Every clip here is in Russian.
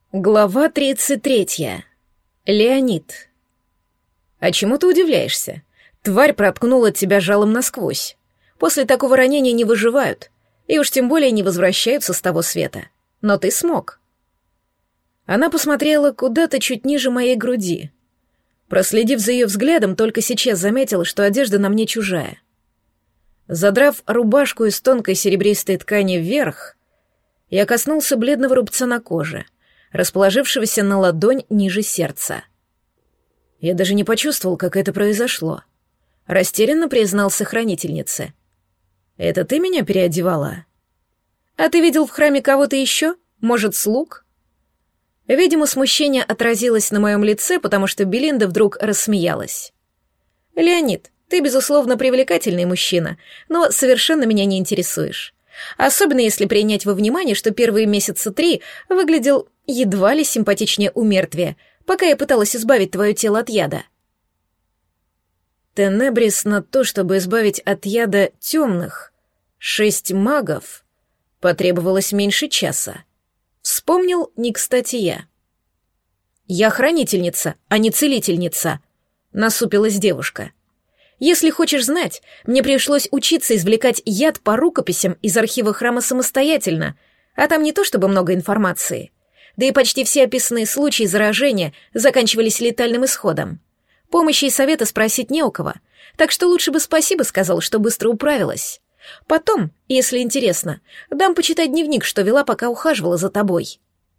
Глава 33. Леонид. А чему ты удивляешься? Тварь проткнула тебя жалом насквозь. После такого ранения не выживают, и уж тем более не возвращаются с того света. Но ты смог. Она посмотрела куда-то чуть ниже моей груди. Проследив за ее взглядом, только сейчас заметила, что одежда на мне чужая. Задрав рубашку из тонкой серебристой ткани вверх, я коснулся бледного рубца на коже — расположившегося на ладонь ниже сердца. Я даже не почувствовал, как это произошло. Растерянно признался хранительнице. «Это ты меня переодевала? А ты видел в храме кого-то еще? Может, слуг?» Видимо, смущение отразилось на моем лице, потому что Белинда вдруг рассмеялась. «Леонид, ты, безусловно, привлекательный мужчина, но совершенно меня не интересуешь. Особенно если принять во внимание, что первые месяца 3 выглядел едва ли симпатичнее у мертвия, пока я пыталась избавить твое тело от яда. Тенебрис на то, чтобы избавить от яда темных, 6 магов, потребовалось меньше часа. Вспомнил не кстати я. «Я хранительница, а не целительница», — насупилась девушка. «Если хочешь знать, мне пришлось учиться извлекать яд по рукописям из архива храма самостоятельно, а там не то чтобы много информации. Да и почти все описанные случаи заражения заканчивались летальным исходом. Помощи и совета спросить не у кого, так что лучше бы спасибо сказал, что быстро управилась. Потом, если интересно, дам почитать дневник, что вела, пока ухаживала за тобой».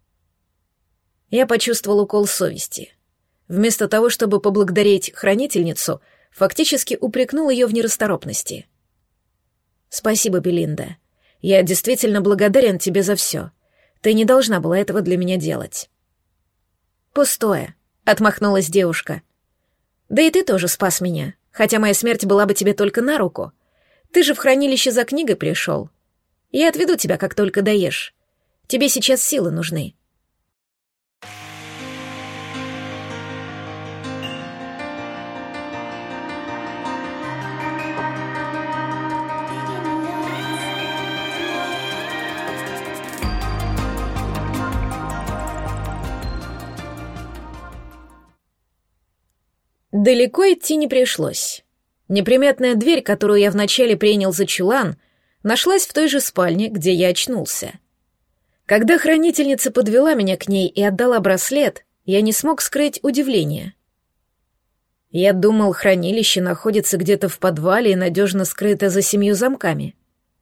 Я почувствовал укол совести. Вместо того, чтобы поблагодарить хранительницу, фактически упрекнул ее в нерасторопности. «Спасибо, Белинда. Я действительно благодарен тебе за все. Ты не должна была этого для меня делать». «Пустое», — отмахнулась девушка. «Да и ты тоже спас меня, хотя моя смерть была бы тебе только на руку. Ты же в хранилище за книгой пришел. Я отведу тебя, как только доешь. Тебе сейчас силы нужны». Далеко идти не пришлось. Неприметная дверь, которую я вначале принял за чулан, нашлась в той же спальне, где я очнулся. Когда хранительница подвела меня к ней и отдала браслет, я не смог скрыть удивление. Я думал, хранилище находится где-то в подвале и надежно скрыто за 7 замками.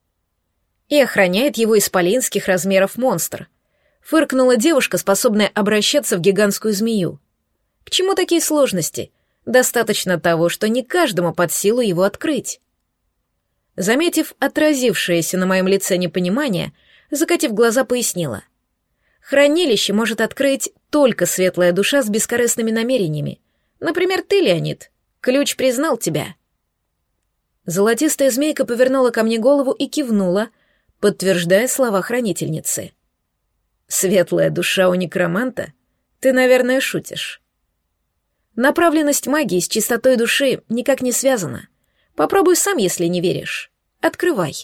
И охраняет его исполинских размеров монстр. Фыркнула девушка, способная обращаться в гигантскую змею. К чему такие сложности? Достаточно того, что не каждому под силу его открыть. Заметив отразившееся на моем лице непонимание, закатив глаза, пояснила. Хранилище может открыть только светлая душа с бескорыстными намерениями. Например, ты, Леонид. Ключ признал тебя. Золотистая змейка повернула ко мне голову и кивнула, подтверждая слова хранительницы. «Светлая душа у некроманта? Ты, наверное, шутишь». Направленность магии с чистотой души никак не связана. Попробуй сам, если не веришь. Открывай.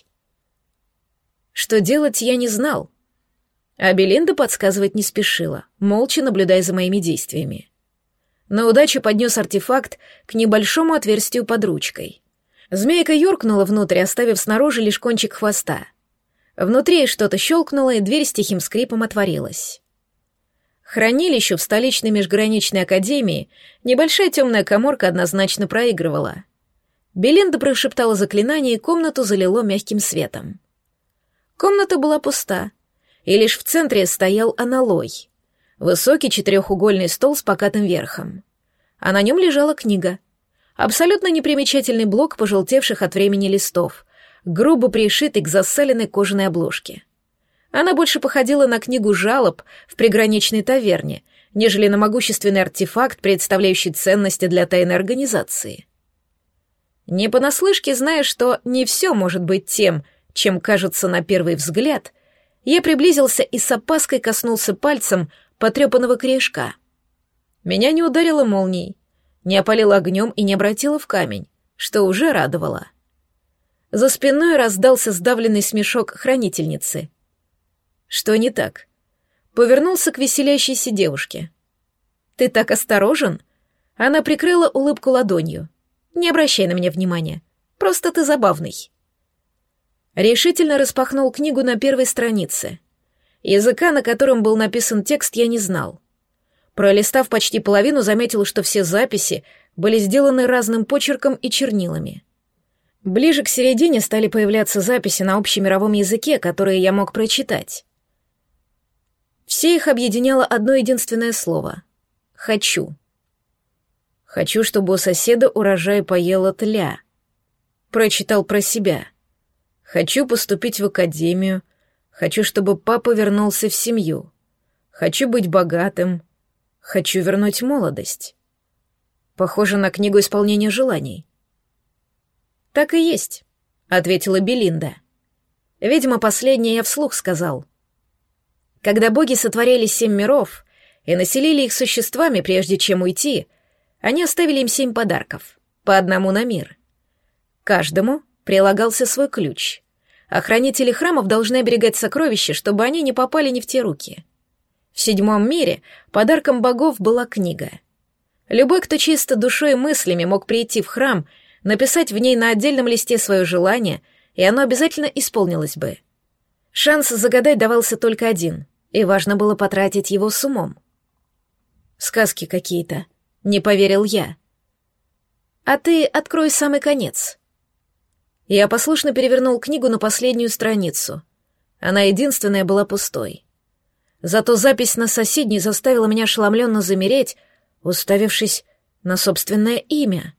Что делать, я не знал. А Белинда подсказывать не спешила, молча наблюдая за моими действиями. На удачу поднес артефакт к небольшому отверстию под ручкой. Змейка юркнула внутрь, оставив снаружи лишь кончик хвоста. Внутри что-то щелкнуло, и дверь с тихим скрипом отворилась. Хранилищу в столичной межграничной академии небольшая темная каморка однозначно проигрывала. Белинда прошептала заклинание, и комнату залило мягким светом. Комната была пуста, и лишь в центре стоял аналой. Высокий 4-угольный стол с покатым верхом. А на нем лежала книга. Абсолютно непримечательный блок пожелтевших от времени листов, грубо пришитый к засаленной кожаной обложке. Она больше походила на книгу жалоб в приграничной таверне, нежели на могущественный артефакт, представляющий ценности для тайной организации. Не понаслышке, зная, что не все может быть тем, чем кажется на первый взгляд, я приблизился и с опаской коснулся пальцем потрепанного корешка. Меня не ударило молнией, не опалило огнем и не обратило в камень, что уже радовало. За спиной раздался сдавленный смешок хранительницы. «Что не так?» повернулся к веселящейся девушке. «Ты так осторожен?» Она прикрыла улыбку ладонью. «Не обращай на меня внимания. Просто ты забавный». Решительно распахнул книгу на первой странице. Языка, на котором был написан текст, я не знал. Пролистав почти половину, заметил, что все записи были сделаны разным почерком и чернилами. Ближе к середине стали появляться записи на общемировом языке, которые я мог прочитать. Все их объединяло одно единственное слово — «хочу». «Хочу, чтобы у соседа урожай поела тля». Прочитал про себя. «Хочу поступить в академию. Хочу, чтобы папа вернулся в семью. Хочу быть богатым. Хочу вернуть молодость». Похоже на книгу исполнения желаний. «Так и есть», — ответила Белинда. Видимо, последнее я вслух сказал. Когда боги сотворили 7 миров и населили их существами, прежде чем уйти, они оставили им 7 подарков, по одному на мир. Каждому прилагался свой ключ. Охранители храмов должны оберегать сокровища, чтобы они не попали не в те руки. В 7 мире подарком богов была книга. Любой, кто чисто душой и мыслями мог прийти в храм, написать в ней на отдельном листе свое желание, и оно обязательно исполнилось бы. Шанс загадать давался только один, и важно было потратить его с умом. «Сказки какие-то», — не поверил я. «А ты открой самый конец». Я послушно перевернул книгу на последнюю страницу. Она единственная была пустой. Зато запись на соседней заставила меня ошеломленно замереть, уставившись на собственное имя.